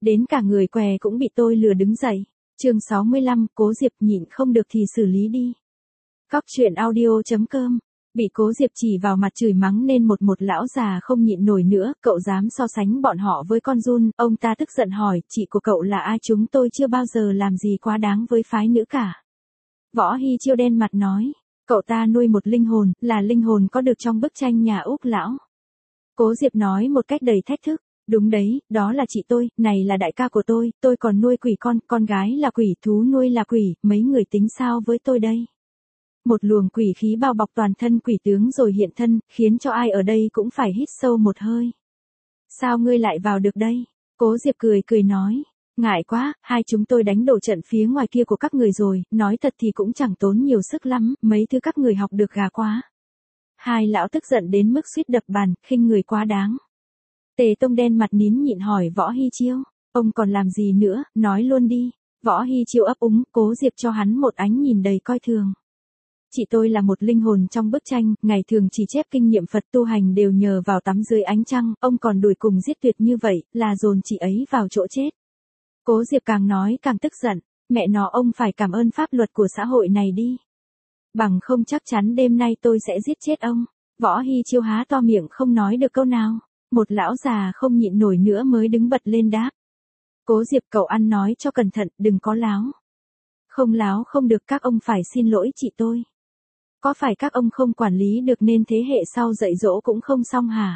đến cả người què cũng bị tôi lừa đứng dậy. Chương 65, Cố Diệp nhịn không được thì xử lý đi. Cóc truyện audio.com. Bị Cố Diệp chỉ vào mặt chửi mắng nên một lão già không nhịn nổi nữa, cậu dám so sánh bọn họ với con giun, ông ta tức giận hỏi, chị của cậu là ai? Chúng tôi chưa bao giờ làm gì quá đáng với phái nữ cả. Võ Hy Chiêu đen mặt nói, cậu ta nuôi một linh hồn, là linh hồn có được trong bức tranh nhà Úc lão. Cố Diệp nói một cách đầy thách thức, đúng đấy, đó là chị tôi, này là đại ca của tôi còn nuôi quỷ con gái là quỷ, thú nuôi là quỷ, mấy người tính sao với tôi đây? Một luồng quỷ khí bao bọc toàn thân quỷ tướng rồi hiện thân, khiến cho ai ở đây cũng phải hít sâu một hơi. Sao ngươi lại vào được đây? Cố Diệp cười nói. Ngại quá, hai chúng tôi đánh đổ trận phía ngoài kia của các người rồi, nói thật thì cũng chẳng tốn nhiều sức lắm, mấy thứ các người học được gà quá. Hai lão tức giận đến mức suýt đập bàn, khinh người quá đáng. Tề Tông đen mặt nín nhịn hỏi Võ Hy Chiêu, ông còn làm gì nữa, nói luôn đi. Võ Hy Chiêu ấp úng, Cố Diệp cho hắn một ánh nhìn đầy coi thường. Chị tôi là một linh hồn trong bức tranh, ngày thường chỉ chép kinh nghiệm Phật tu hành đều nhờ vào tắm dưới ánh trăng, ông còn đuổi cùng giết tuyệt như vậy, là dồn chị ấy vào chỗ chết. Cố Diệp càng nói càng tức giận, mẹ nó ông phải cảm ơn pháp luật của xã hội này đi. Bằng không chắc chắn đêm nay tôi sẽ giết chết ông. Võ Hy Chiêu há to miệng không nói được câu nào. Một lão già không nhịn nổi nữa mới đứng bật lên đáp. Cố Diệp cậu ăn nói cho cẩn thận, đừng có láo. Không láo không được, các ông phải xin lỗi chị tôi. Có phải các ông không quản lý được nên thế hệ sau dạy dỗ cũng không xong hả?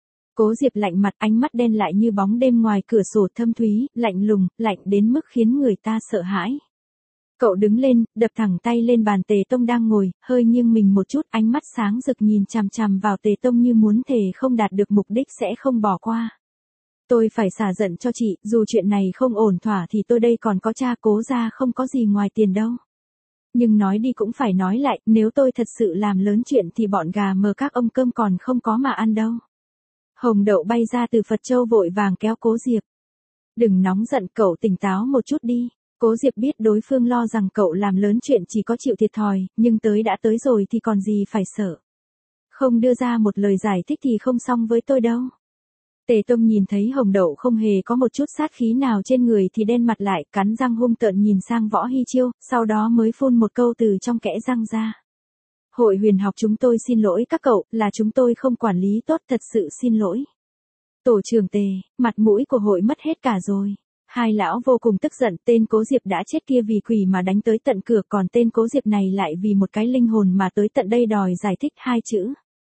Cố Diệp lạnh mặt, ánh mắt đen lại như bóng đêm ngoài cửa sổ thâm thúy, lạnh lùng, lạnh đến mức khiến người ta sợ hãi. Cậu đứng lên, đập thẳng tay lên bàn Tề Tông đang ngồi, hơi nghiêng mình một chút, ánh mắt sáng rực nhìn chằm chằm vào Tề Tông như muốn thề không đạt được mục đích sẽ không bỏ qua. Tôi phải xả giận cho chị, dù chuyện này không ổn thỏa thì tôi đây còn có cha Cố gia không có gì ngoài tiền đâu. Nhưng nói đi cũng phải nói lại, nếu tôi thật sự làm lớn chuyện thì bọn gà mờ các ông cơm còn không có mà ăn đâu. Hồng Đậu bay ra từ Phật Châu vội vàng kéo Cố Diệp. Đừng nóng giận, cậu tỉnh táo một chút đi. Cố Diệp biết đối phương lo rằng cậu làm lớn chuyện chỉ có chịu thiệt thòi, nhưng đã tới rồi thì còn gì phải sợ. Không đưa ra một lời giải thích thì không xong với tôi đâu. Tề Tông nhìn thấy Hồng Đậu không hề có một chút sát khí nào trên người thì đen mặt lại, cắn răng hung tợn nhìn sang Võ Hy Chiêu, sau đó mới phun một câu từ trong kẽ răng ra. Hội huyền học chúng tôi xin lỗi các cậu, là chúng tôi không quản lý tốt, thật sự xin lỗi. Tổ trưởng Tề, mặt mũi của hội mất hết cả rồi. Hai lão vô cùng tức giận, tên Cố Diệp đã chết kia vì quỷ mà đánh tới tận cửa, còn tên Cố Diệp này lại vì một cái linh hồn mà tới tận đây đòi giải thích hai chữ.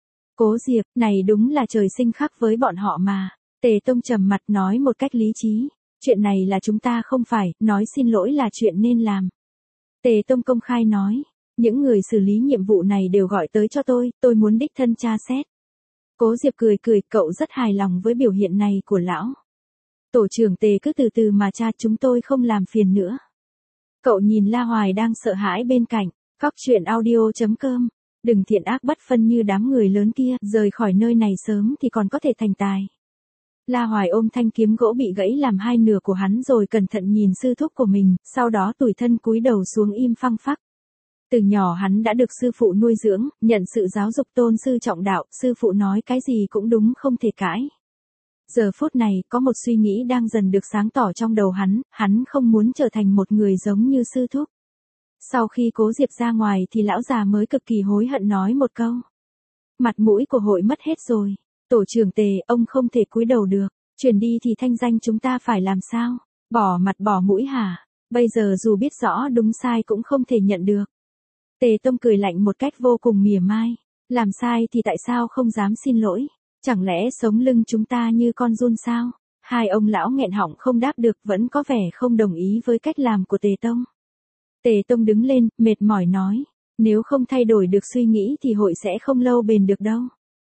Cố Diệp, này đúng là trời sinh khắc với bọn họ mà. Tề Tông trầm mặt nói một cách lý trí. Chuyện này là chúng ta không phải, nói xin lỗi là chuyện nên làm. Tề Tông công khai nói. Những người xử lý nhiệm vụ này đều gọi tới cho tôi muốn đích thân tra xét. Cố Diệp cười, cậu rất hài lòng với biểu hiện này của lão. Tổ trưởng Tề cứ từ từ mà tra, chúng tôi không làm phiền nữa. Cậu nhìn La Hoài đang sợ hãi bên cạnh. Cóc truyện audio.com. Đừng thiện ác bất phân như đám người lớn kia, rời khỏi nơi này sớm thì còn có thể thành tài. La Hoài ôm thanh kiếm gỗ bị gãy làm hai nửa của hắn rồi cẩn thận nhìn sư thúc của mình, sau đó tủi thân cúi đầu xuống im phăng phắc. Từ nhỏ hắn đã được sư phụ nuôi dưỡng, nhận sự giáo dục tôn sư trọng đạo, sư phụ nói cái gì cũng đúng không thể cãi. Giờ phút này, có một suy nghĩ đang dần được sáng tỏ trong đầu hắn không muốn trở thành một người giống như sư thúc. Sau khi Cố Diệp ra ngoài thì lão già mới cực kỳ hối hận nói một câu. Mặt mũi của hội mất hết rồi. Tổ trưởng Tề, ông không thể cúi đầu được. Chuyển đi thì thanh danh chúng ta phải làm sao? Bỏ mặt bỏ mũi hả? Bây giờ dù biết rõ đúng sai cũng không thể nhận được. Tề Tông cười lạnh một cách vô cùng mỉa mai. Làm sai thì tại sao không dám xin lỗi? Chẳng lẽ sống lưng chúng ta như con giun sao? Hai ông lão nghẹn họng không đáp được, vẫn có vẻ không đồng ý với cách làm của Tề Tông. Tề Tông đứng lên, mệt mỏi nói. Nếu không thay đổi được suy nghĩ thì hội sẽ không lâu bền được đâu.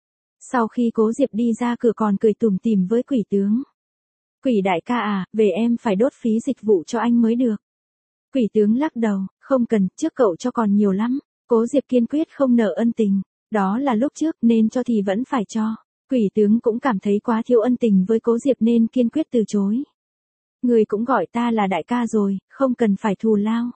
Sau khi Cố Diệp đi ra cửa còn cười tủm tỉm với quỷ tướng. Quỷ đại ca à, về em phải đốt phí dịch vụ cho anh mới được. Quỷ tướng lắc đầu, không cần, trước cậu cho còn nhiều lắm. Cố Diệp kiên quyết không nợ ân tình. Đó là lúc trước, nên cho thì vẫn phải cho. Quỷ tướng cũng cảm thấy quá thiếu ân tình với Cố Diệp nên kiên quyết từ chối. Người cũng gọi ta là đại ca rồi, không cần phải thù lao.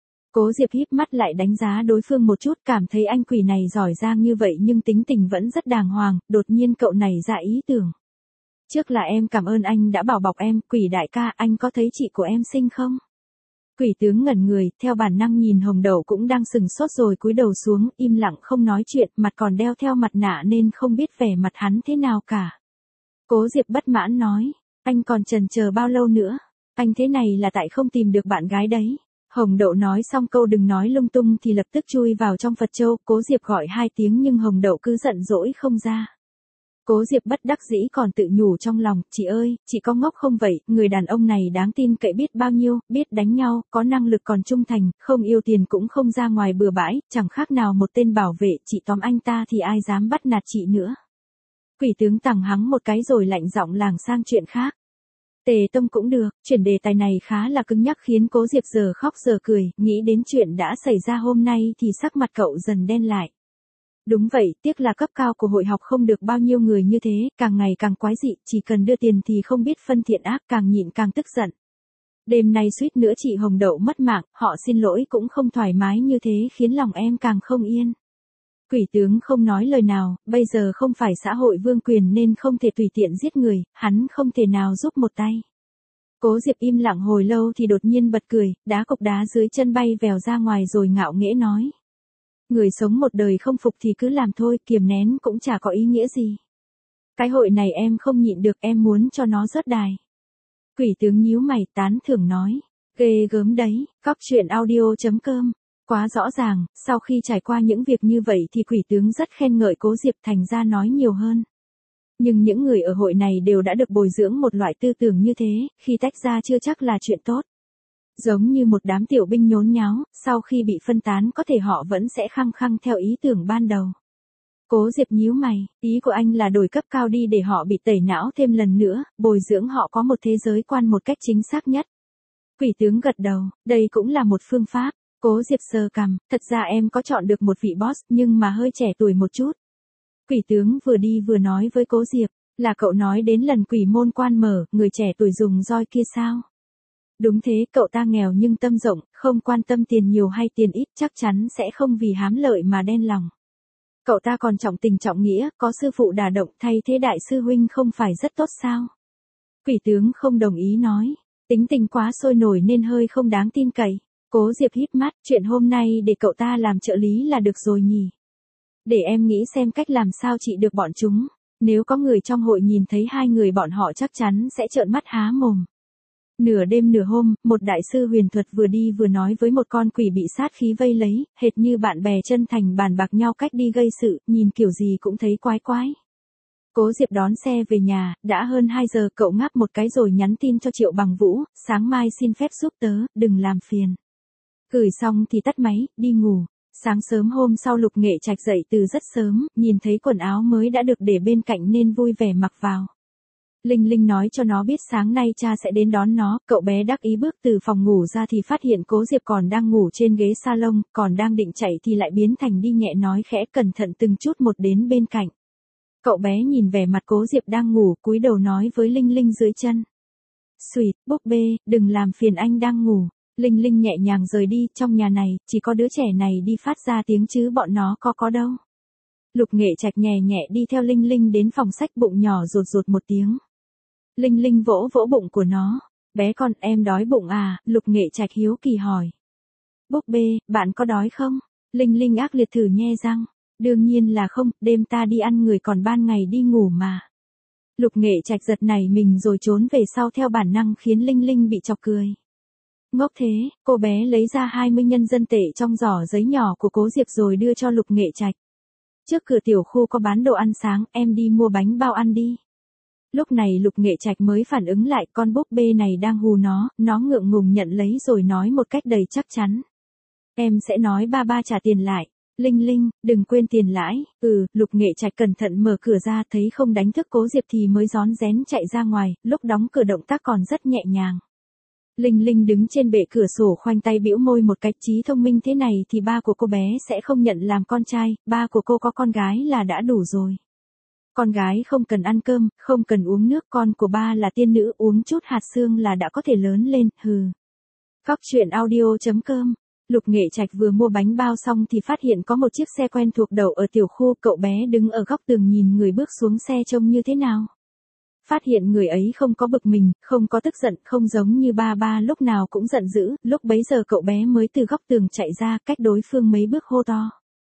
Cố Diệp híp mắt lại đánh giá đối phương một chút, cảm thấy anh quỷ này giỏi giang như vậy nhưng tính tình vẫn rất đàng hoàng, đột nhiên cậu nảy ra ý tưởng. Trước là em cảm ơn anh đã bảo bọc em, Quỷ đại ca, anh có thấy chị của em xinh không? Quỷ tướng ngẩn người, theo bản năng nhìn Hồng Đậu cũng đang sừng sốt rồi cúi đầu xuống, im lặng không nói chuyện, mặt còn đeo theo mặt nạ nên không biết vẻ mặt hắn thế nào cả. Cố Diệp bất mãn nói, anh còn chần chờ bao lâu nữa? Anh thế này là tại không tìm được bạn gái đấy. Hồng Đậu nói xong câu đừng nói lung tung thì lập tức chui vào trong Phật châu, Cố Diệp gọi 2 tiếng nhưng Hồng Đậu cứ giận dỗi không ra. Cố Diệp bất đắc dĩ còn tự nhủ trong lòng, chị ơi, chị có ngốc không vậy, người đàn ông này đáng tin cậy biết bao nhiêu, biết đánh nhau, có năng lực còn trung thành, không yêu tiền cũng không ra ngoài bừa bãi, chẳng khác nào một tên bảo vệ, chị tóm anh ta thì ai dám bắt nạt chị nữa. Quỷ tướng tằng hắng một cái rồi lạnh giọng lảng sang chuyện khác. Tề Tông cũng được, chuyển đề tài này khá là cứng nhắc khiến Cố Diệp giờ khóc giờ cười, nghĩ đến chuyện đã xảy ra hôm nay thì sắc mặt cậu dần đen lại. Đúng vậy, tiếc là cấp cao của hội học không được bao nhiêu người như thế, càng ngày càng quái dị, chỉ cần đưa tiền thì không biết phân thiện ác, càng nhịn càng tức giận. Đêm nay suýt nữa chị Hồng Đậu mất mạng, họ xin lỗi cũng không thoải mái như thế khiến lòng em càng không yên. Quỷ tướng không nói lời nào, bây giờ không phải xã hội vương quyền nên không thể tùy tiện giết người, hắn không thể nào giúp một tay. Cố Diệp im lặng hồi lâu thì đột nhiên bật cười, đá cục đá dưới chân bay vèo ra ngoài rồi ngạo nghễ nói. Người sống một đời không phục thì cứ làm thôi, kiềm nén cũng chả có ý nghĩa gì. Cái hội này em không nhịn được, em muốn cho nó rớt đài. Quỷ tướng nhíu mày tán thưởng nói. Ghê gớm đấy, cóc truyện audio.com. Quá rõ ràng, sau khi trải qua những việc như vậy thì quỷ tướng rất khen ngợi Cố Diệp thành ra nói nhiều hơn. Nhưng những người ở hội này đều đã được bồi dưỡng một loại tư tưởng như thế, khi tách ra chưa chắc là chuyện tốt. Giống như một đám tiểu binh nhốn nháo, sau khi bị phân tán có thể họ vẫn sẽ khăng khăng theo ý tưởng ban đầu. Cố Diệp nhíu mày, ý của anh là đổi cấp cao đi để họ bị tẩy não thêm lần nữa, bồi dưỡng họ có một thế giới quan một cách chính xác nhất. Quỷ tướng gật đầu, đây cũng là một phương pháp. Cố Diệp sờ cằm, thật ra em có chọn được một vị boss nhưng mà hơi trẻ tuổi một chút. Quỷ tướng vừa đi vừa nói với Cố Diệp, là cậu nói đến lần quỷ môn quan mở, người trẻ tuổi dùng roi kia sao? Đúng thế, cậu ta nghèo nhưng tâm rộng, không quan tâm tiền nhiều hay tiền ít, chắc chắn sẽ không vì hám lợi mà đen lòng. Cậu ta còn trọng tình trọng nghĩa, có sư phụ đả động, thay thế đại sư huynh không phải rất tốt sao? Quỷ tướng không đồng ý nói, tính tình quá sôi nổi nên hơi không đáng tin cậy. Cố Diệp híp mắt, chuyện hôm nay để cậu ta làm trợ lý là được rồi nhỉ. Để em nghĩ xem cách làm sao trị được bọn chúng, nếu có người trong hội nhìn thấy hai người bọn họ chắc chắn sẽ trợn mắt há mồm. Nửa đêm nửa hôm, một đại sư huyền thuật vừa đi vừa nói với một con quỷ bị sát khí vây lấy, hệt như bạn bè chân thành bàn bạc nhau cách đi gây sự, nhìn kiểu gì cũng thấy quái quái. Cố Diệp đón xe về nhà, đã hơn 2 giờ cậu ngáp một cái rồi nhắn tin cho Triệu Bằng Vũ, sáng mai xin phép giúp tớ, đừng làm phiền. Gửi xong thì tắt máy, đi ngủ. Sáng sớm hôm sau Lục Nghệ Trạch dậy từ rất sớm, nhìn thấy quần áo mới đã được để bên cạnh nên vui vẻ mặc vào. Linh Linh nói cho nó biết sáng nay cha sẽ đến đón nó, cậu bé đắc ý bước từ phòng ngủ ra thì phát hiện Cố Diệp còn đang ngủ trên ghế salon, còn đang định chạy thì lại biến thành đi nhẹ nói khẽ cẩn thận từng chút một đến bên cạnh. Cậu bé nhìn vẻ mặt Cố Diệp đang ngủ, cúi đầu nói với Linh Linh dưới chân. Xùyt, búp bê, đừng làm phiền anh đang ngủ. Linh Linh nhẹ nhàng rời đi, trong nhà này, chỉ có đứa trẻ này đi phát ra tiếng chứ bọn nó có đâu. Lục Nghệ Trạch nhẹ nhẹ đi theo Linh Linh đến phòng sách, bụng nhỏ rụt rụt một tiếng. Linh Linh vỗ vỗ bụng của nó. Bé con, em đói bụng à? Lục Nghệ Trạch hiếu kỳ hỏi. Búp bê, bạn có đói không? Linh Linh ác liệt thử nhe răng. Đương nhiên là không, đêm ta đi ăn người còn ban ngày đi ngủ mà. Lục Nghệ Trạch giật nảy mình rồi trốn về sau theo bản năng khiến Linh Linh bị chọc cười. Ngốc thế, cô bé lấy ra 20 nhân dân tệ trong giỏ giấy nhỏ của Cố Diệp rồi đưa cho Lục Nghệ Trạch. Trước cửa tiểu khu có bán đồ ăn sáng, em đi mua bánh bao ăn đi. Lúc này Lục Nghệ Trạch mới phản ứng lại, con búp bê này đang hù nó ngượng ngùng nhận lấy rồi nói một cách đầy chắc chắn. Em sẽ nói ba trả tiền lại. Linh Linh, đừng quên tiền lãi. Lục Nghệ Trạch cẩn thận mở cửa ra, thấy không đánh thức Cố Diệp thì mới rón rén chạy ra ngoài, lúc đóng cửa động tác còn rất nhẹ nhàng. Linh Linh đứng trên bệ cửa sổ khoanh tay bĩu môi một cách trí thông minh thế này thì ba của cô bé sẽ không nhận làm con trai, ba của cô có con gái là đã đủ rồi. Con gái không cần ăn cơm, không cần uống nước, con của ba là tiên nữ, uống chút hạt xương là đã có thể lớn lên, hừ. Cóc truyện audio.com. Lục Nghệ Trạch vừa mua bánh bao xong thì phát hiện có một chiếc xe quen thuộc đậu ở tiểu khu, cậu bé đứng ở góc tường nhìn người bước xuống xe trông như thế nào. Phát hiện người ấy không có bực mình, không có tức giận, không giống như ba ba lúc nào cũng giận dữ, lúc bấy giờ cậu bé mới từ góc tường chạy ra, cách đối phương mấy bước hô to.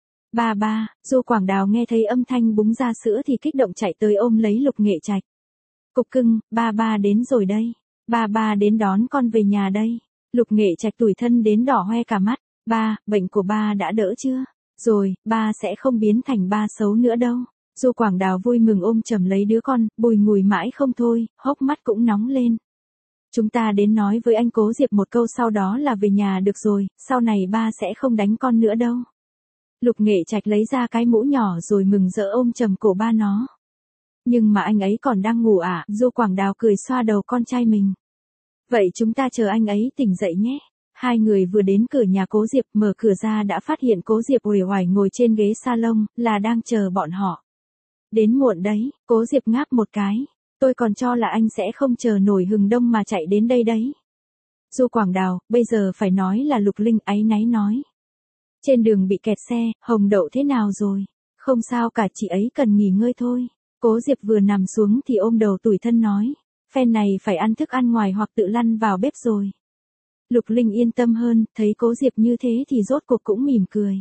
Ba ba, Du Quảng Đào nghe thấy âm thanh búng ra sữa thì kích động chạy tới ôm lấy Lục Nghệ Trạch. Cục cưng, ba ba đến rồi đây. Ba ba đến đón con về nhà đây. Lục Nghệ Trạch tủi thân đến đỏ hoe cả mắt. Ba, bệnh của ba đã đỡ chưa? Rồi, ba sẽ không biến thành ba xấu nữa đâu. Du Quảng Đào vui mừng ôm chầm lấy đứa con, bùi ngùi mãi không thôi, hốc mắt cũng nóng lên. Chúng ta đến nói với anh Cố Diệp một câu sau đó là về nhà được rồi, sau này ba sẽ không đánh con nữa đâu. Lục Nghệ Trạch lấy ra cái mũ nhỏ rồi mừng rỡ ôm chầm cổ ba nó. Nhưng mà anh ấy còn đang ngủ à? Du Quảng Đào cười xoa đầu con trai mình. Vậy chúng ta chờ anh ấy tỉnh dậy nhé. Hai người vừa đến cửa nhà Cố Diệp, mở cửa ra đã phát hiện Cố Diệp uể oải ngồi trên ghế salon, là đang chờ bọn họ. Đến muộn đấy, Cố Diệp ngáp một cái. Tôi còn cho là anh sẽ không chờ nổi hừng đông mà chạy đến đây đấy. Du Quảng Đào, bây giờ phải nói là Lục Linh áy náy nói. Trên đường bị kẹt xe, Hồng Đậu thế nào rồi? Không sao cả, chị ấy cần nghỉ ngơi thôi. Cố Diệp vừa nằm xuống thì ôm đầu tủi thân nói. Phen này phải ăn thức ăn ngoài hoặc tự lăn vào bếp rồi. Lục Linh yên tâm hơn, thấy Cố Diệp như thế thì rốt cuộc cũng mỉm cười.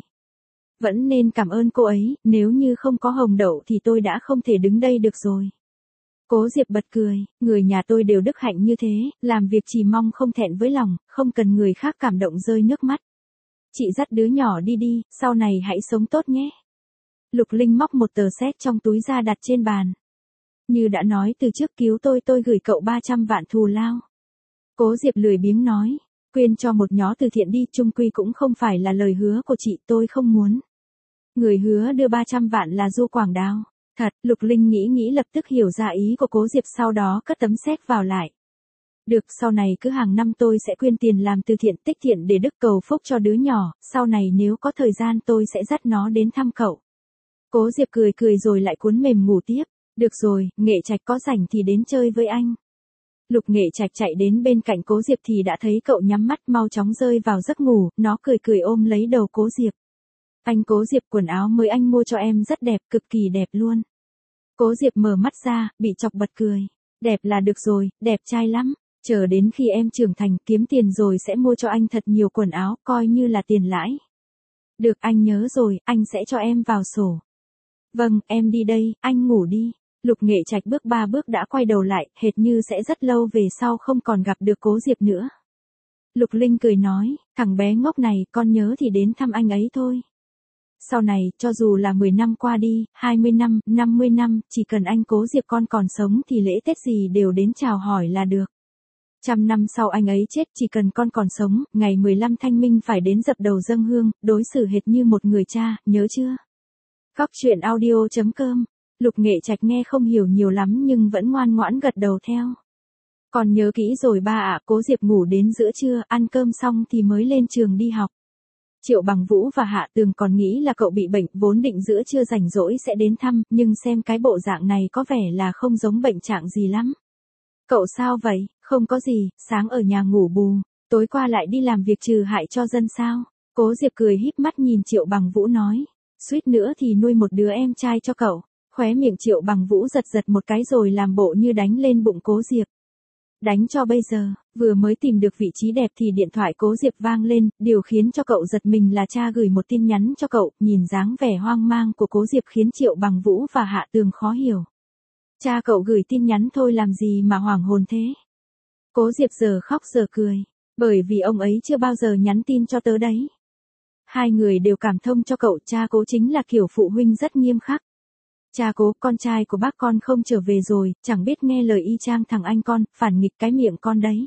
Vẫn nên cảm ơn cô ấy, nếu như không có Hồng Đậu thì tôi đã không thể đứng đây được rồi. Cố Diệp bật cười, người nhà tôi đều đức hạnh như thế, làm việc chỉ mong không thẹn với lòng, không cần người khác cảm động rơi nước mắt. Chị dắt đứa nhỏ đi đi, sau này hãy sống tốt nhé. Lục Linh móc một tờ séc trong túi ra đặt trên bàn. Như đã nói từ trước cứu tôi gửi cậu 300 vạn thù lao. Cố Diệp lười biếng nói, quyên cho một nhó từ thiện đi, chung quy cũng không phải là lời hứa của chị, tôi không muốn. Người hứa đưa 300 vạn là Du Quảng Đào. Thật, Lục Linh nghĩ lập tức hiểu ra ý của Cố Diệp, sau đó cất tấm séc vào lại. Được, sau này cứ hàng năm tôi sẽ quyên tiền làm từ thiện tích thiện để đức cầu phúc cho đứa nhỏ, sau này nếu có thời gian tôi sẽ dắt nó đến thăm cậu. Cố Diệp cười rồi lại cuốn mềm ngủ tiếp. Được rồi, Nghệ Trạch có rảnh thì đến chơi với anh. Lục Nghệ Trạch chạy đến bên cạnh Cố Diệp thì đã thấy cậu nhắm mắt mau chóng rơi vào giấc ngủ, nó cười ôm lấy đầu Cố Diệp. Anh Cố Diệp, quần áo mới anh mua cho em rất đẹp, cực kỳ đẹp luôn. Cố Diệp mở mắt ra, bị chọc bật cười. Đẹp là được rồi, đẹp trai lắm. Chờ đến khi em trưởng thành kiếm tiền rồi sẽ mua cho anh thật nhiều quần áo, coi như là tiền lãi. Được, anh nhớ rồi, anh sẽ cho em vào sổ. Vâng, em đi đây, anh ngủ đi. Lục Nghệ Trạch bước 3 bước đã quay đầu lại, hệt như sẽ rất lâu về sau không còn gặp được Cố Diệp nữa. Lục Linh cười nói, thằng bé ngốc này, con nhớ thì đến thăm anh ấy thôi. Sau này, cho dù là 10 năm qua đi, 20 năm, 50 năm, chỉ cần anh Cố Diệp con còn sống thì lễ Tết gì đều đến chào hỏi là được. 100 năm sau anh ấy chết, chỉ cần con còn sống, ngày 15 Thanh Minh phải đến dập đầu dâng hương, đối xử hệt như một người cha, nhớ chưa? Góc truyện audio.com. Lục Nghệ Trạch nghe không hiểu nhiều lắm nhưng vẫn ngoan ngoãn gật đầu theo. Còn nhớ kỹ rồi ba ạ. Cố Diệp ngủ đến giữa trưa, ăn cơm xong thì mới lên trường đi học. Triệu Bằng Vũ và Hạ Tường còn nghĩ là cậu bị bệnh, vốn định giữa trưa rảnh rỗi sẽ đến thăm, nhưng xem cái bộ dạng này có vẻ là không giống bệnh trạng gì lắm. Cậu sao vậy? Không có gì, sáng ở nhà ngủ bù, tối qua lại đi làm việc trừ hại cho dân sao? Cố Diệp cười híp mắt nhìn Triệu Bằng Vũ nói, suýt nữa thì nuôi một đứa em trai cho cậu. Khóe miệng Triệu Bằng Vũ giật một cái rồi làm bộ như đánh lên bụng Cố Diệp. Đánh cho bây giờ, vừa mới tìm được vị trí đẹp thì điện thoại Cố Diệp vang lên, điều khiến cho cậu giật mình là cha gửi một tin nhắn cho cậu, nhìn dáng vẻ hoang mang của Cố Diệp khiến Triệu Bằng Vũ và Hạ Tường khó hiểu. Cha cậu gửi tin nhắn thôi làm gì mà hoảng hồn thế? Cố Diệp giờ khóc giờ cười, bởi vì ông ấy chưa bao giờ nhắn tin cho tớ đấy. Hai người đều cảm thông cho cậu, cha Cố chính là kiểu phụ huynh rất nghiêm khắc. Cha Cố, con trai của bác con không trở về rồi, chẳng biết nghe lời y chang thằng anh con, phản nghịch cái miệng con đấy.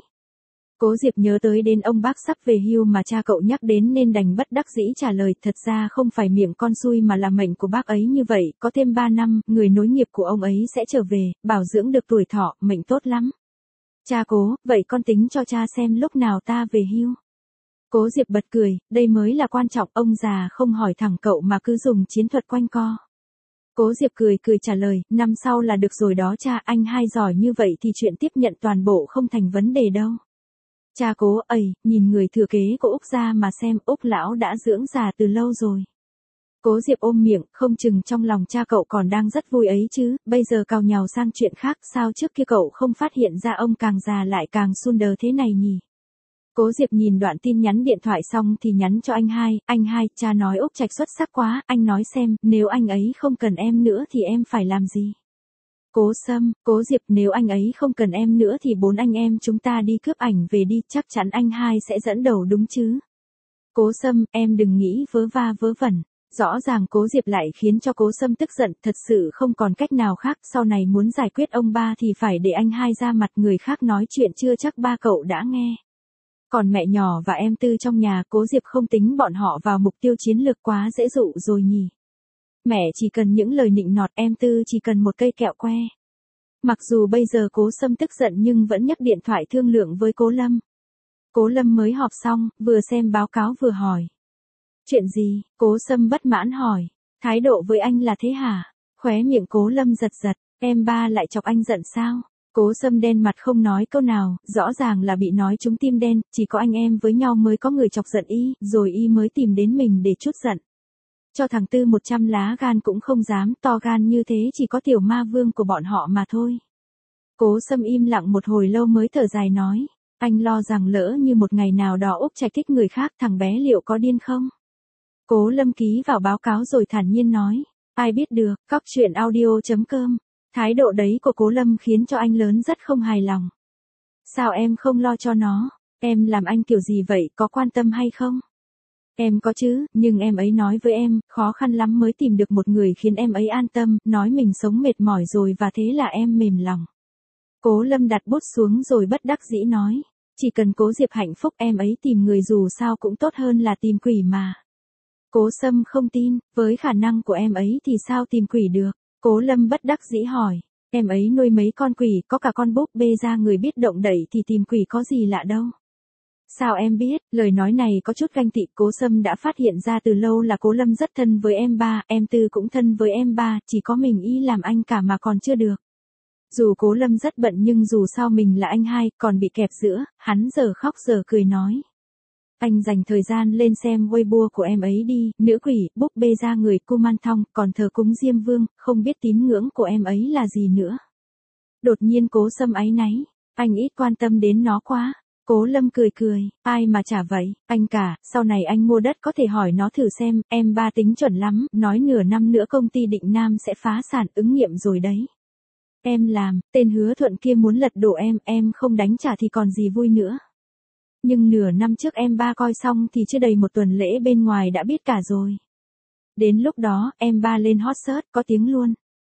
Cố Diệp nhớ tới đến ông bác sắp về hưu mà cha cậu nhắc đến nên đành bất đắc dĩ trả lời, thật ra không phải miệng con xui mà là mệnh của bác ấy như vậy, có thêm 3 năm, người nối nghiệp của ông ấy sẽ trở về, bảo dưỡng được tuổi thọ, mệnh tốt lắm. Cha Cố, vậy con tính cho cha xem lúc nào ta về hưu. Cố Diệp bật cười, đây mới là quan trọng, ông già không hỏi thẳng cậu mà cứ dùng chiến thuật quanh co. Cố Diệp cười trả lời, năm sau là được rồi đó cha, anh hai giỏi như vậy thì chuyện tiếp nhận toàn bộ không thành vấn đề đâu. Cha Cố, nhìn người thừa kế của Úc gia mà xem, Úc lão đã dưỡng già từ lâu rồi. Cố Diệp ôm miệng, không chừng trong lòng cha cậu còn đang rất vui ấy chứ, bây giờ cào nhào sang chuyện khác, sao trước kia cậu không phát hiện ra ông càng già lại càng suôn đờ thế này nhỉ? Cố Diệp nhìn đoạn tin nhắn điện thoại xong thì nhắn cho anh hai, cha nói Úc Trạch xuất sắc quá, anh nói xem, nếu anh ấy không cần em nữa thì em phải làm gì? Cố Sâm, Cố Diệp, nếu anh ấy không cần em nữa thì 4 anh em chúng ta đi cướp ảnh về đi, chắc chắn anh hai sẽ dẫn đầu đúng chứ? Cố Sâm, em đừng nghĩ vớ va vớ vẩn. Rõ ràng Cố Diệp lại khiến cho Cố Sâm tức giận, thật sự không còn cách nào khác, sau này muốn giải quyết ông ba thì phải để anh hai ra mặt, người khác nói chuyện chưa chắc ba cậu đã nghe. Còn mẹ nhỏ và em Tư trong nhà, Cố Diệp không tính bọn họ vào mục tiêu chiến lược, quá dễ dụ rồi nhỉ. Mẹ chỉ cần những lời nịnh nọt, em Tư chỉ cần một cây kẹo que. Mặc dù bây giờ Cố Sâm tức giận nhưng vẫn nhấc điện thoại thương lượng với Cố Lâm. Cố Lâm mới họp xong, vừa xem báo cáo vừa hỏi. Chuyện gì? Cố Sâm bất mãn hỏi. Thái độ với anh là thế hả? Khóe miệng Cố Lâm giật giật, em ba lại chọc anh giận sao? Cố Sâm đen mặt không nói câu nào, rõ ràng là bị nói trúng tim đen, chỉ có anh em với nhau mới có người chọc giận y, rồi y mới tìm đến mình để trút giận. Cho thằng Tư 100 lá gan cũng không dám, to gan như thế chỉ có tiểu ma vương của bọn họ mà thôi. Cố Sâm im lặng một hồi lâu mới thở dài nói, anh lo rằng lỡ như một ngày nào đó Úc Trạch thích người khác, thằng bé liệu có điên không? Cố Lâm ký vào báo cáo rồi thản nhiên nói, ai biết được, cóc truyện audio.com. Thái độ đấy của Cố Lâm khiến cho anh lớn rất không hài lòng. Sao em không lo cho nó? Em làm anh kiểu gì vậy, có quan tâm hay không? Em có chứ, nhưng em ấy nói với em, khó khăn lắm mới tìm được một người khiến em ấy an tâm, nói mình sống mệt mỏi rồi và thế là em mềm lòng. Cố Lâm đặt bút xuống rồi bất đắc dĩ nói, chỉ cần Cố Diệp hạnh phúc em ấy tìm người dù sao cũng tốt hơn là tìm quỷ mà. Cố Sâm không tin, với khả năng của em ấy thì sao tìm quỷ được? Cố Lâm bất đắc dĩ hỏi, em ấy nuôi mấy con quỷ, có cả con búp bê ra người biết động đẩy thì tìm quỷ có gì lạ đâu. Sao em biết? Lời nói này có chút ganh tị, Cố Sâm đã phát hiện ra từ lâu là Cố Lâm rất thân với em ba, em Tư cũng thân với em ba, chỉ có mình y làm anh cả mà còn chưa được. Dù Cố Lâm rất bận nhưng dù sao mình là anh hai, còn bị kẹp giữa, hắn giờ khóc giờ cười nói. Anh dành thời gian lên xem Weibo của em ấy đi, nữ quỷ, búp bê ra người, Kuman Thong, còn thờ cúng Diêm Vương, không biết tín ngưỡng của em ấy là gì nữa. Đột nhiên Cố Sâm áy náy, anh ít quan tâm đến nó quá. Cố Lâm cười cười, ai mà chả vậy, anh cả, sau này anh mua đất có thể hỏi nó thử xem, em ba tính chuẩn lắm, nói nửa năm nữa công ty Định Nam sẽ phá sản, ứng nghiệm rồi đấy. Em làm, tên Hứa Thuận kia muốn lật đổ em không đánh trả thì còn gì vui nữa. Nhưng nửa năm trước em ba coi xong thì chưa đầy một tuần lễ bên ngoài đã biết cả rồi. Đến lúc đó, em ba lên hot search, có tiếng luôn.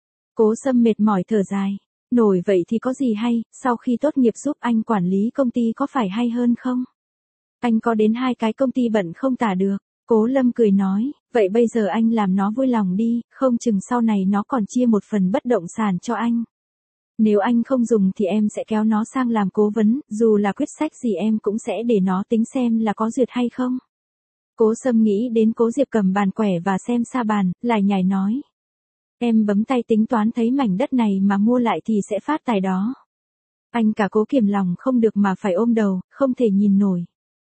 Cố Sâm mệt mỏi thở dài. Nổi vậy thì có gì hay, sau khi tốt nghiệp giúp anh quản lý công ty có phải hay hơn không? Anh có đến 2 cái công ty bận không tả được. Cố Lâm cười nói, vậy bây giờ anh làm nó vui lòng đi, không chừng sau này nó còn chia một phần bất động sản cho anh. Nếu anh không dùng thì em sẽ kéo nó sang làm cố vấn, dù là quyết sách gì em cũng sẽ để nó tính xem là có duyệt hay không. Cố Sâm nghĩ đến Cố Diệp cầm bàn quẻ và xem sa bàn, lại nhảy nói. Em bấm tay tính toán thấy mảnh đất này mà mua lại thì sẽ phát tài đó. Anh cả Cố kiềm lòng không được mà phải ôm đầu, không thể nhìn nổi.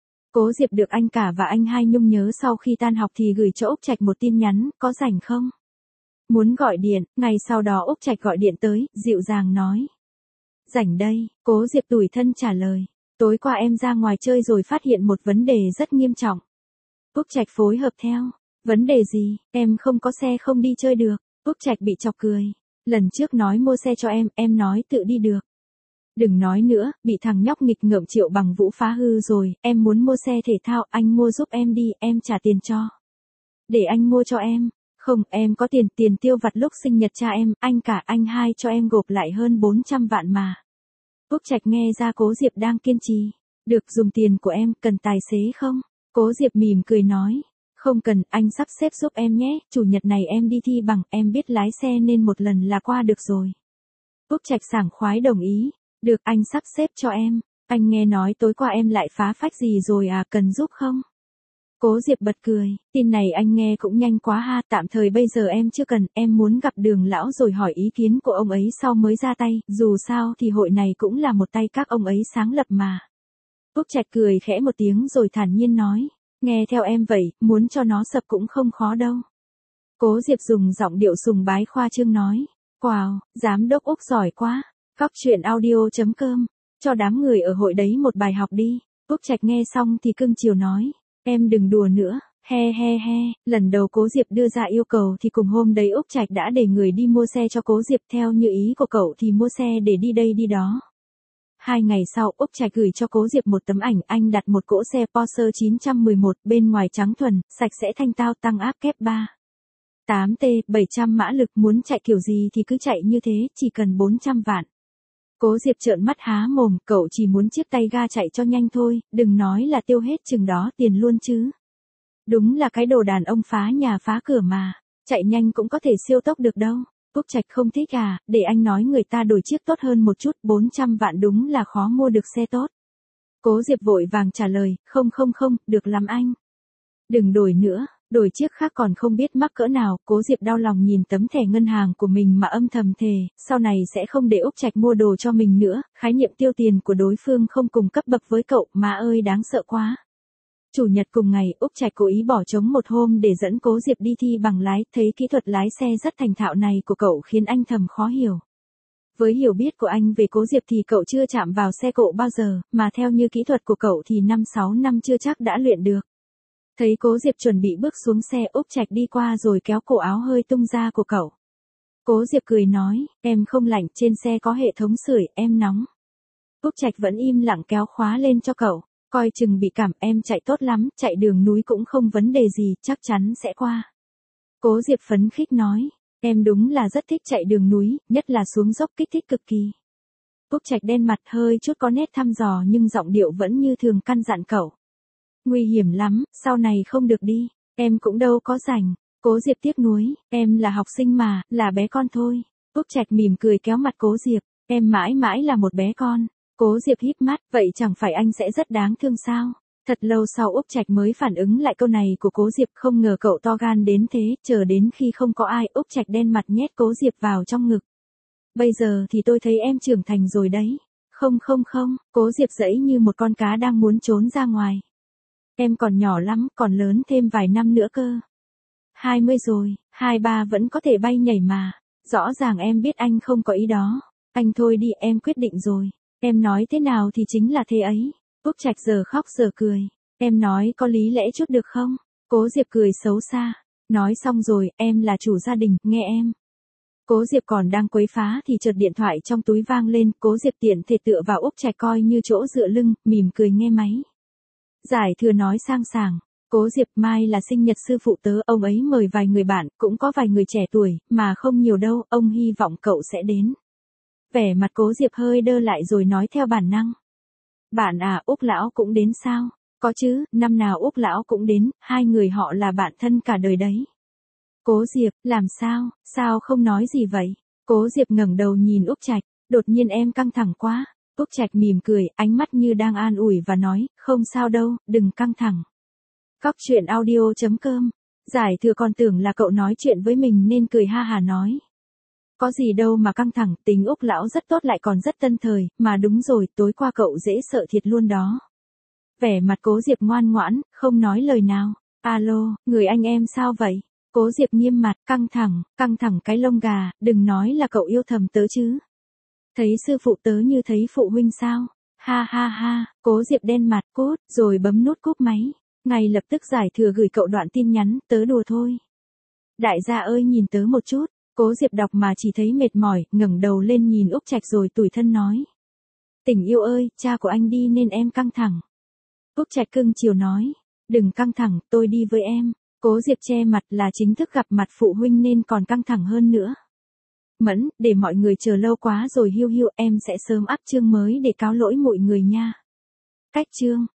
Cố Diệp được anh cả và anh hai nhung nhớ, sau khi tan học thì gửi cho Úc Trạch một tin nhắn, có rảnh không? Muốn gọi điện, ngày sau đó Úc Trạch gọi điện tới, dịu dàng nói. Rảnh đây, Cố Diệp tủi thân trả lời. Tối qua em ra ngoài chơi rồi phát hiện một vấn đề rất nghiêm trọng. Úc Trạch phối hợp theo. Vấn đề gì? Em không có xe không đi chơi được. Úc Trạch bị chọc cười. Lần trước nói mua xe cho em nói tự đi được. Đừng nói nữa, bị thằng nhóc nghịch ngợm Triệu Bằng Vũ phá hư rồi, em muốn mua xe thể thao, anh mua giúp em đi, em trả tiền cho. Để anh mua cho em. Không, em có tiền tiêu vặt lúc sinh nhật cha em, anh cả anh hai cho em gộp lại hơn 400 vạn mà. Úc Trạch nghe ra Cố Diệp đang kiên trì. Được, dùng tiền của em, cần tài xế không? Cố Diệp mỉm cười nói. Không cần, anh sắp xếp giúp em nhé, chủ nhật này em đi thi bằng, em biết lái xe nên một lần là qua được rồi. Úc Trạch sảng khoái đồng ý. Được, anh sắp xếp cho em. Anh nghe nói tối qua em lại phá phách gì rồi à, cần giúp không? Cố Diệp bật cười, tin này anh nghe cũng nhanh quá ha, tạm thời bây giờ em chưa cần, em muốn gặp Đường lão rồi hỏi ý kiến của ông ấy sau mới ra tay, dù sao thì hội này cũng là một tay các ông ấy sáng lập mà. Úc Trạch cười khẽ một tiếng rồi thản nhiên nói, nghe theo em vậy, muốn cho nó sập cũng không khó đâu. Cố Diệp dùng giọng điệu sùng bái khoa trương nói. Wow, giám đốc Úc giỏi quá. Cóc truyện audio.com. Cho đám người ở hội đấy một bài học đi. Úc Trạch nghe xong thì cưng chiều nói. Em đừng đùa nữa. He he he, lần đầu Cố Diệp đưa ra yêu cầu thì cùng hôm đấy Úc Trạch đã để người đi mua xe cho Cố Diệp theo như ý của cậu thì mua xe để đi đây đi đó. 2 ngày sau Úc Trạch gửi cho Cố Diệp một tấm ảnh anh đặt một cỗ xe Porsche 911 bên ngoài trắng thuần, sạch sẽ thanh tao tăng áp kép 3. 8T, 700 mã lực muốn chạy kiểu gì thì cứ chạy như thế, chỉ cần 400 vạn. Cố Diệp trợn mắt há mồm, cậu chỉ muốn chiếc tay ga chạy cho nhanh thôi, đừng nói là tiêu hết chừng đó tiền luôn chứ. Đúng là cái đồ đàn ông phá nhà phá cửa mà, chạy nhanh cũng có thể siêu tốc được đâu. Úc Trạch không thích à, để anh nói người ta đổi chiếc tốt hơn một chút, 400 vạn đúng là khó mua được xe tốt. Cố Diệp vội vàng trả lời, không, được lắm anh. Đừng đổi nữa, đổi chiếc khác còn không biết mắc cỡ nào. Cố Diệp đau lòng nhìn tấm thẻ ngân hàng của mình mà âm thầm thề, sau này sẽ không để Úc Trạch mua đồ cho mình nữa, khái niệm tiêu tiền của đối phương không cùng cấp bậc với cậu, mà ơi đáng sợ quá. Chủ nhật cùng ngày, Úc Trạch cố ý bỏ trống một hôm để dẫn Cố Diệp đi thi bằng lái, thấy kỹ thuật lái xe rất thành thạo này của cậu khiến anh thầm khó hiểu. Với hiểu biết của anh về Cố Diệp thì cậu chưa chạm vào xe cộ bao giờ, mà theo như kỹ thuật của cậu thì 5-6 năm chưa chắc đã luyện được. Thấy Cố Diệp chuẩn bị bước xuống xe, Úc Trạch đi qua rồi kéo cổ áo hơi tung ra của cậu. Cố Diệp cười nói, em không lạnh, trên xe có hệ thống sưởi, em nóng. Úc Trạch vẫn im lặng kéo khóa lên cho cậu. Coi chừng bị cảm, em chạy tốt lắm, chạy đường núi cũng không vấn đề gì, chắc chắn sẽ qua. Cố Diệp phấn khích nói, em đúng là rất thích chạy đường núi, nhất là xuống dốc kích thích cực kỳ. Úc Trạch đen mặt hơi chút có nét thăm dò nhưng giọng điệu vẫn như thường căn dặn cậu. Nguy hiểm lắm, sau này không được đi, em cũng đâu có rảnh. Cố Diệp tiếc nuối, em là học sinh mà, là bé con thôi. Úc Trạch mỉm cười kéo mặt Cố Diệp, em mãi mãi là một bé con. Cố Diệp híp mắt, vậy chẳng phải anh sẽ rất đáng thương sao? Thật lâu sau Úc Trạch mới phản ứng lại câu này của Cố Diệp, không ngờ cậu to gan đến thế, chờ đến khi không có ai, Úc Trạch đen mặt nhét Cố Diệp vào trong ngực. Bây giờ thì tôi thấy em trưởng thành rồi đấy. Không, Cố Diệp giãy như một con cá đang muốn trốn ra ngoài. Em còn nhỏ lắm, còn lớn thêm vài năm nữa cơ. 20 rồi, 23 vẫn có thể bay nhảy mà. Rõ ràng em biết anh không có ý đó. Anh thôi đi, em quyết định rồi. Em nói thế nào thì chính là thế ấy. Úc Trạch giờ khóc giờ cười. Em nói có lý lẽ chút được không? Cố Diệp cười xấu xa. Nói xong rồi, em là chủ gia đình, nghe em. Cố Diệp còn đang quấy phá thì chợt điện thoại trong túi vang lên. Cố Diệp tiện thể tựa vào Úc Trạch coi như chỗ dựa lưng, mỉm cười nghe máy. Giải thừa nói sang sảng. Cố Diệp, mai là sinh nhật sư phụ tớ, ông ấy mời vài người bạn, cũng có vài người trẻ tuổi, mà không nhiều đâu, ông hy vọng cậu sẽ đến. Vẻ mặt Cố Diệp hơi đơ lại rồi nói theo bản năng. Bạn à, Úc lão cũng đến sao? Có chứ, năm nào Úc lão cũng đến, hai người họ là bạn thân cả đời đấy. Cố Diệp, làm sao không nói gì vậy? Cố Diệp ngẩng đầu nhìn Úc Trạch, đột nhiên em căng thẳng quá. Úc Trạch mỉm cười, ánh mắt như đang an ủi và nói, không sao đâu, đừng căng thẳng. Cóc truyện audio.com. Giải thừa còn tưởng là cậu nói chuyện với mình nên cười ha hà nói. Có gì đâu mà căng thẳng, tính Úc lão rất tốt lại còn rất tân thời, mà đúng rồi, tối qua cậu dễ sợ thiệt luôn đó. Vẻ mặt Cố Diệp ngoan ngoãn, không nói lời nào. Alo, người anh em sao vậy? Cố Diệp nghiêm mặt, căng thẳng cái lông gà, đừng nói là cậu yêu thầm tớ chứ. Thấy sư phụ tớ như thấy phụ huynh sao? Ha, Cố Diệp đen mặt, cốt, rồi bấm nút cúp máy. Ngay lập tức Giải thừa gửi cậu đoạn tin nhắn, tớ đùa thôi. Đại gia ơi nhìn tớ một chút. Cố Diệp đọc mà chỉ thấy mệt mỏi, ngẩng đầu lên nhìn Úc Trạch rồi tủi thân nói. Tình yêu ơi, cha của anh đi nên em căng thẳng. Úc Trạch cưng chiều nói. Đừng căng thẳng, tôi đi với em. Cố Diệp che mặt, là chính thức gặp mặt phụ huynh nên còn căng thẳng hơn nữa. Mẫn, để mọi người chờ lâu quá rồi hiu, em sẽ sớm up chương mới để cáo lỗi mọi người nha. Cách chương.